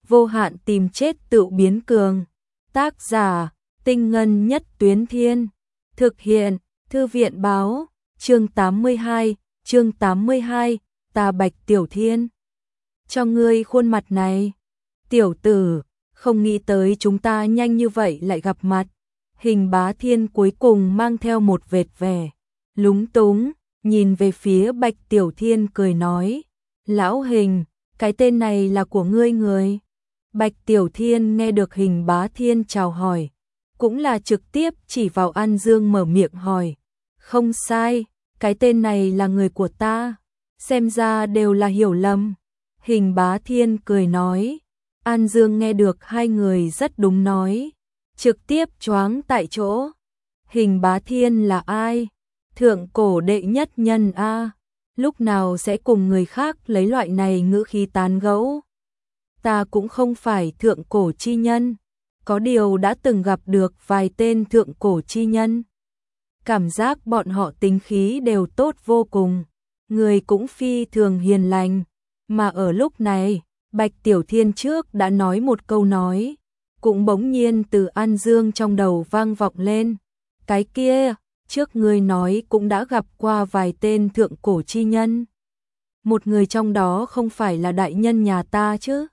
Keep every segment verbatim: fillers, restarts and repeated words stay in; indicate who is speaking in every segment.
Speaker 1: vô hạn tìm chết tự biến cường. Tác giả, Tinh Ngân Nhất Tuyến Thiên. Thực hiện, Thư viện báo, chương tám mươi hai, chương tám mươi hai, ta Bạch Tiểu Thiên. Cho ngươi khuôn mặt này. Tiểu tử, không nghĩ tới chúng ta nhanh như vậy lại gặp mặt. Hình Bá Thiên cuối cùng mang theo một vệt vẻ lúng túng, nhìn về phía Bạch Tiểu Thiên cười nói, lão Hình, cái tên này là của ngươi người. Bạch Tiểu Thiên nghe được Hình Bá Thiên chào hỏi, cũng là trực tiếp chỉ vào An Dương mở miệng hỏi, không sai, cái tên này là người của ta, xem ra đều là hiểu lầm. Hình Bá Thiên cười nói, An Dương nghe được hai người rất đúng nói, trực tiếp choáng tại chỗ. Hình Bá Thiên là ai? Thượng cổ đệ nhất nhân a, lúc nào sẽ cùng người khác lấy loại này ngữ khí tán gẫu. Ta cũng không phải thượng cổ chi nhân, có điều đã từng gặp được vài tên thượng cổ chi nhân. Cảm giác bọn họ tính khí đều tốt vô cùng, người cũng phi thường hiền lành, mà ở lúc này, Bạch Tiểu Thiên trước đã nói một câu nói, cũng bỗng nhiên từ An Dương trong đầu vang vọng lên, cái kia, trước ngươi nói cũng đã gặp qua vài tên thượng cổ chi nhân. Một người trong đó không phải là đại nhân nhà ta chứ?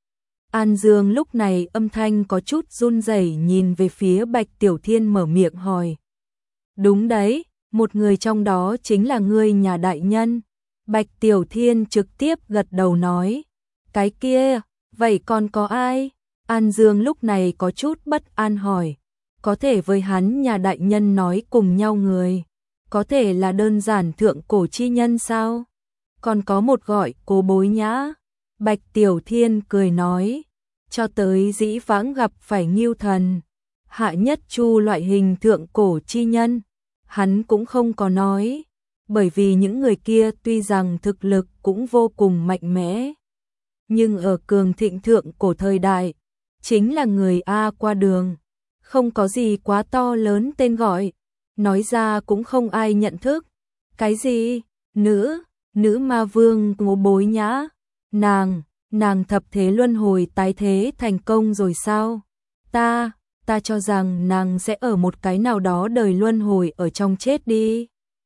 Speaker 1: An Dương lúc này âm thanh có chút run rẩy nhìn về phía Bạch Tiểu Thiên mở miệng hỏi. Đúng đấy, một người trong đó chính là ngươi nhà đại nhân. Bạch Tiểu Thiên trực tiếp gật đầu nói. Cái kia, vậy còn có ai? An Dương lúc này có chút bất an hỏi. Có thể với hắn nhà đại nhân nói cùng nhau người. Có thể là đơn giản thượng cổ chi nhân sao? Còn có một gọi Cố Bối Nhã. Bạch Tiểu Thiên cười nói. Cho tới dĩ vãng gặp phải Ngưu Thần, Hạ Nhất Chu loại hình thượng cổ chi nhân. Hắn cũng không có nói. Bởi vì những người kia tuy rằng thực lực cũng vô cùng mạnh mẽ. Nhưng ở cường thịnh thượng cổ thời đại, chính là người A qua đường. Không có gì quá to lớn tên gọi, nói ra cũng không ai nhận thức. Cái gì? Nữ, nữ ma vương Cố Bối Nhã, nàng, nàng thập thế luân hồi tái thế thành công rồi sao? Ta, ta cho rằng nàng sẽ ở một cái nào đó đời luân hồi ở trong chết đi.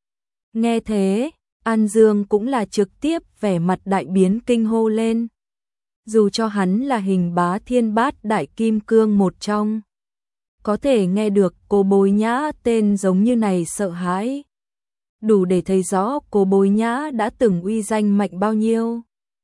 Speaker 1: Nghe thế, An Dương cũng là trực tiếp vẻ mặt đại biến kinh hô lên. Dù cho hắn là Hình Bá Thiên Bát Đại Kim Cương một trong, có thể nghe được Cố Bối Nhã tên giống như này sợ hãi. Đủ để thấy rõ Cố Bối Nhã đã từng uy danh mạnh bao nhiêu.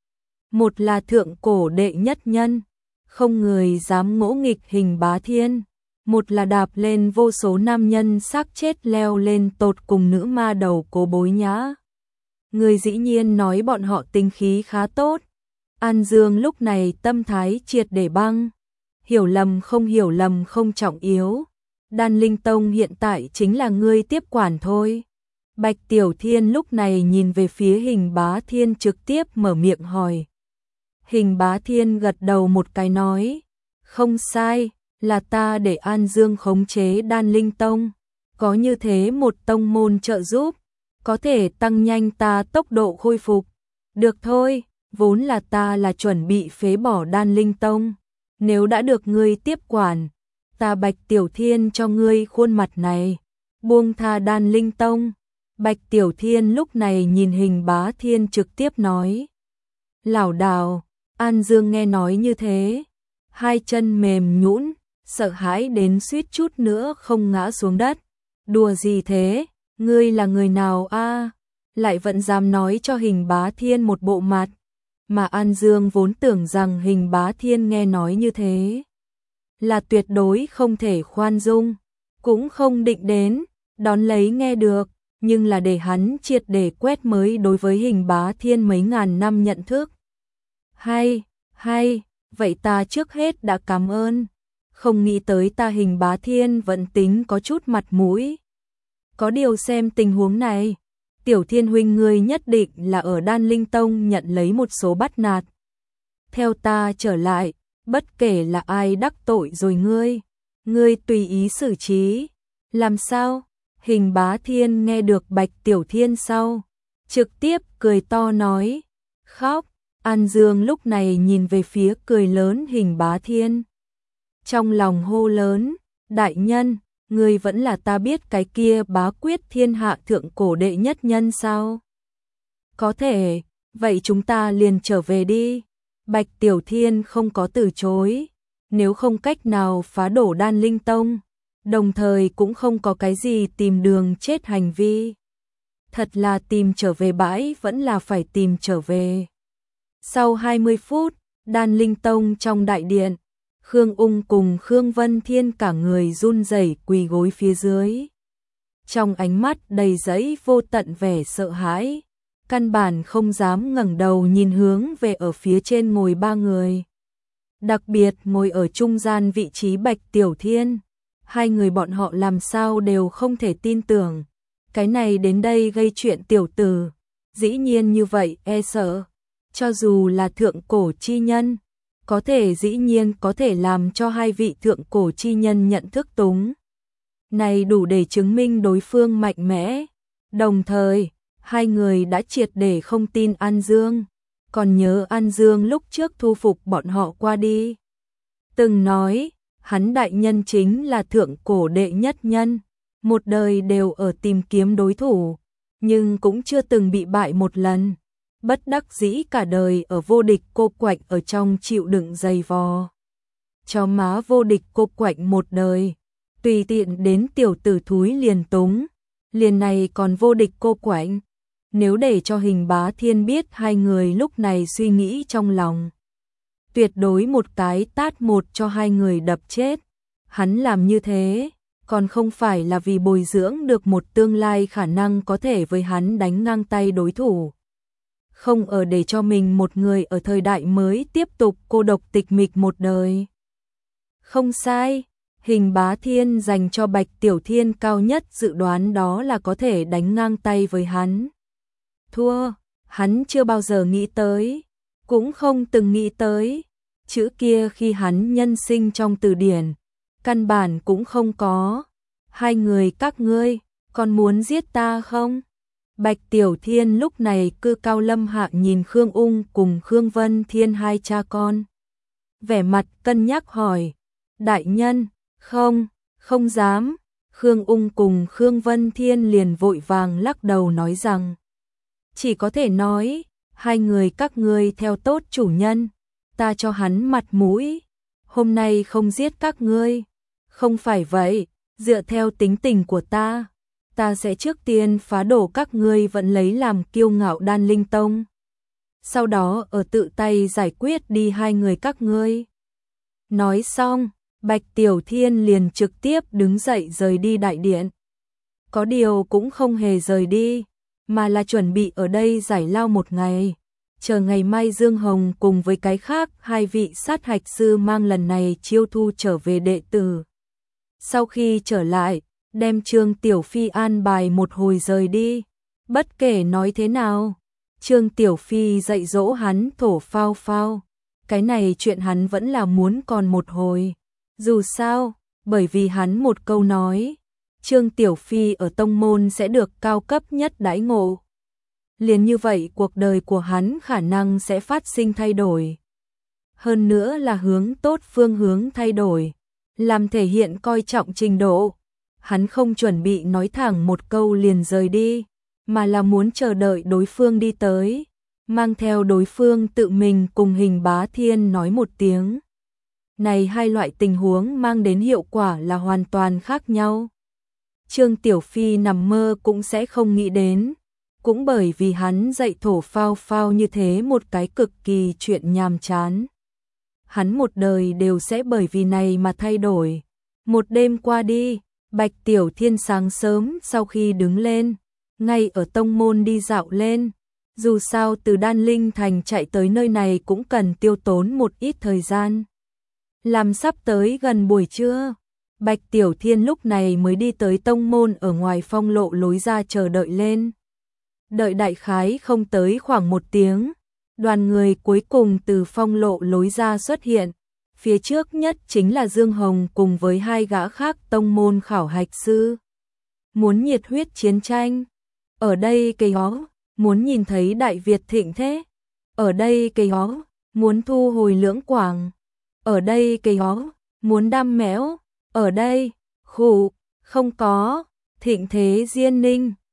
Speaker 1: Một là thượng cổ đệ nhất nhân, không người dám ngỗ nghịch Hình Bá Thiên. Một là đạp lên vô số nam nhân xác chết leo lên tột cùng nữ ma đầu Cố Bối Nhã. Người dĩ nhiên nói bọn họ tính khí khá tốt. An Dương lúc này tâm thái triệt để băng. Hiểu lầm không hiểu lầm không trọng yếu. Đan Linh Tông hiện tại chính là ngươi tiếp quản thôi. Bạch Tiểu Thiên lúc này nhìn về phía Hình Bá Thiên trực tiếp mở miệng hỏi. Hình Bá Thiên gật đầu một cái nói. Không sai, là ta để An Dương khống chế Đan Linh Tông. Có như thế một tông môn trợ giúp, có thể tăng nhanh ta tốc độ khôi phục. Được thôi, vốn là ta là chuẩn bị phế bỏ Đan Linh Tông. Nếu đã được ngươi tiếp quản, ta Bạch Tiểu Thiên cho ngươi khuôn mặt này, buông tha Đan Linh Tông. Bạch Tiểu Thiên lúc này nhìn Hình Bá Thiên trực tiếp nói. Lảo đảo, An Dương nghe nói như thế, hai chân mềm nhũn, sợ hãi đến suýt chút nữa không ngã xuống đất. Đùa gì thế, ngươi là người nào a? Lại vẫn dám nói cho Hình Bá Thiên một bộ mặt. Mà An Dương vốn tưởng rằng Hình Bá Thiên nghe nói như thế là tuyệt đối không thể khoan dung, cũng không định đến, đón lấy nghe được, nhưng là để hắn triệt để quét mới đối với Hình Bá Thiên mấy ngàn năm nhận thức. Hay, hay, vậy ta trước hết đã cảm ơn, không nghĩ tới ta Hình Bá Thiên vẫn tính có chút mặt mũi. Có điều xem tình huống này, Tiểu Thiên huynh ngươi nhất định là ở Đan Linh Tông nhận lấy một số bắt nạt. Theo ta trở lại, bất kể là ai đắc tội rồi ngươi, ngươi tùy ý xử trí. Làm sao? Hình Bá Thiên nghe được Bạch Tiểu Thiên sau, trực tiếp cười to nói, khóc, An Dương lúc này nhìn về phía cười lớn Hình Bá Thiên. Trong lòng hô lớn, đại nhân, ngươi vẫn là ta biết cái kia bá quyết thiên hạ thượng cổ đệ nhất nhân sao? Có thể, vậy chúng ta liền trở về đi. Bạch Tiểu Thiên không có từ chối, nếu không cách nào phá đổ Đan Linh Tông, đồng thời cũng không có cái gì tìm đường chết hành vi. Thật là tìm trở về bãi vẫn là phải tìm trở về. Sau hai mươi phút, Đan Linh Tông trong đại điện, Khương Ung cùng Khương Vân Thiên cả người run rẩy quỳ gối phía dưới. Trong ánh mắt đầy dẫy vô tận vẻ sợ hãi, căn bản không dám ngẩng đầu nhìn hướng về ở phía trên ngồi ba người. Đặc biệt ngồi ở trung gian vị trí Bạch Tiểu Thiên, hai người bọn họ làm sao đều không thể tin tưởng. Cái này đến đây gây chuyện tiểu tử, dĩ nhiên như vậy e sợ. Cho dù là thượng cổ chi nhân, có thể dĩ nhiên có thể làm cho hai vị thượng cổ chi nhân nhận thức túng. Này đủ để chứng minh đối phương mạnh mẽ. Đồng thời, hai người đã triệt để không tin An Dương. Còn nhớ An Dương lúc trước thu phục bọn họ qua đi. Từng nói, hắn đại nhân chính là thượng cổ đệ nhất nhân. Một đời đều ở tìm kiếm đối thủ, nhưng cũng chưa từng bị bại một lần. Bất đắc dĩ cả đời ở vô địch cô quạnh ở trong chịu đựng dày vò. Cho má vô địch cô quạnh một đời, tùy tiện đến tiểu tử thúi liền túng, liền này còn vô địch cô quạnh. Nếu để cho Hình Bá Thiên biết hai người lúc này suy nghĩ trong lòng, tuyệt đối một cái tát một cho hai người đập chết. Hắn làm như thế, còn không phải là vì bồi dưỡng được một tương lai khả năng có thể với hắn đánh ngang tay đối thủ. Không ở để cho mình một người ở thời đại mới tiếp tục cô độc tịch mịch một đời. Không sai, Hình Bá Thiên dành cho Bạch Tiểu Thiên cao nhất dự đoán đó là có thể đánh ngang tay với hắn. Thua, hắn chưa bao giờ nghĩ tới, cũng không từng nghĩ tới. Chữ kia khi hắn nhân sinh trong từ điển, căn bản cũng không có. Hai người các ngươi, còn muốn giết ta không? Bạch Tiểu Thiên lúc này cư cao lâm hạ nhìn Khương Ung cùng Khương Vân Thiên hai cha con. Vẻ mặt cân nhắc hỏi, đại nhân, không, không dám. Khương Ung cùng Khương Vân Thiên liền vội vàng lắc đầu nói rằng, chỉ có thể nói, hai người các ngươi theo tốt chủ nhân, ta cho hắn mặt mũi, hôm nay không giết các ngươi. Không phải vậy, dựa theo tính tình của ta, ta sẽ trước tiên phá đổ các ngươi vẫn lấy làm kiêu ngạo Đan Linh Tông. Sau đó ở tự tay giải quyết đi hai người các ngươi. Nói xong, Bạch Tiểu Thiên liền trực tiếp đứng dậy rời đi đại điện. Có điều cũng không hề rời đi, mà là chuẩn bị ở đây giải lao một ngày. Chờ ngày mai Dương Hồng cùng với cái khác hai vị sát hạch sư mang lần này chiêu thu trở về đệ tử. Sau khi trở lại, đem Trương Tiểu Phi an bài một hồi rời đi. Bất kể nói thế nào, Trương Tiểu Phi dạy dỗ hắn thổ phao phao. Cái này chuyện hắn vẫn là muốn còn một hồi. Dù sao, bởi vì hắn một câu nói, Trương Tiểu Phi ở tông môn sẽ được cao cấp nhất đãi ngộ. Liền như vậy cuộc đời của hắn khả năng sẽ phát sinh thay đổi. Hơn nữa là hướng tốt phương hướng thay đổi, làm thể hiện coi trọng trình độ. Hắn không chuẩn bị nói thẳng một câu liền rời đi, mà là muốn chờ đợi đối phương đi tới, mang theo đối phương tự mình cùng Hình Bá Thiên nói một tiếng. Này hai loại tình huống mang đến hiệu quả là hoàn toàn khác nhau. Trương Tiểu Phi nằm mơ cũng sẽ không nghĩ đến, cũng bởi vì hắn dạy thổ phao phao như thế một cái cực kỳ chuyện nhàm chán. Hắn một đời đều sẽ bởi vì này mà thay đổi. Một đêm qua đi, Bạch Tiểu Thiên sáng sớm sau khi đứng lên, ngay ở tông môn đi dạo lên. Dù sao từ Đan Linh Thành chạy tới nơi này cũng cần tiêu tốn một ít thời gian. Làm sắp tới gần buổi trưa, Bạch Tiểu Thiên lúc này mới đi tới tông môn ở ngoài phong lộ lối ra chờ đợi lên. Đợi đại khái không tới khoảng một tiếng, đoàn người cuối cùng từ phong lộ lối ra xuất hiện. Phía trước nhất chính là Dương Hồng cùng với hai gã khác tông môn khảo hạch sư. Muốn nhiệt huyết chiến tranh, ở đây cây ó, muốn nhìn thấy Đại Việt thịnh thế. ở đây cây ó, muốn thu hồi lưỡng quảng, ở đây cây ó, muốn đam mẽo, ở đây, khụ, không có, thịnh thế Diên Ninh.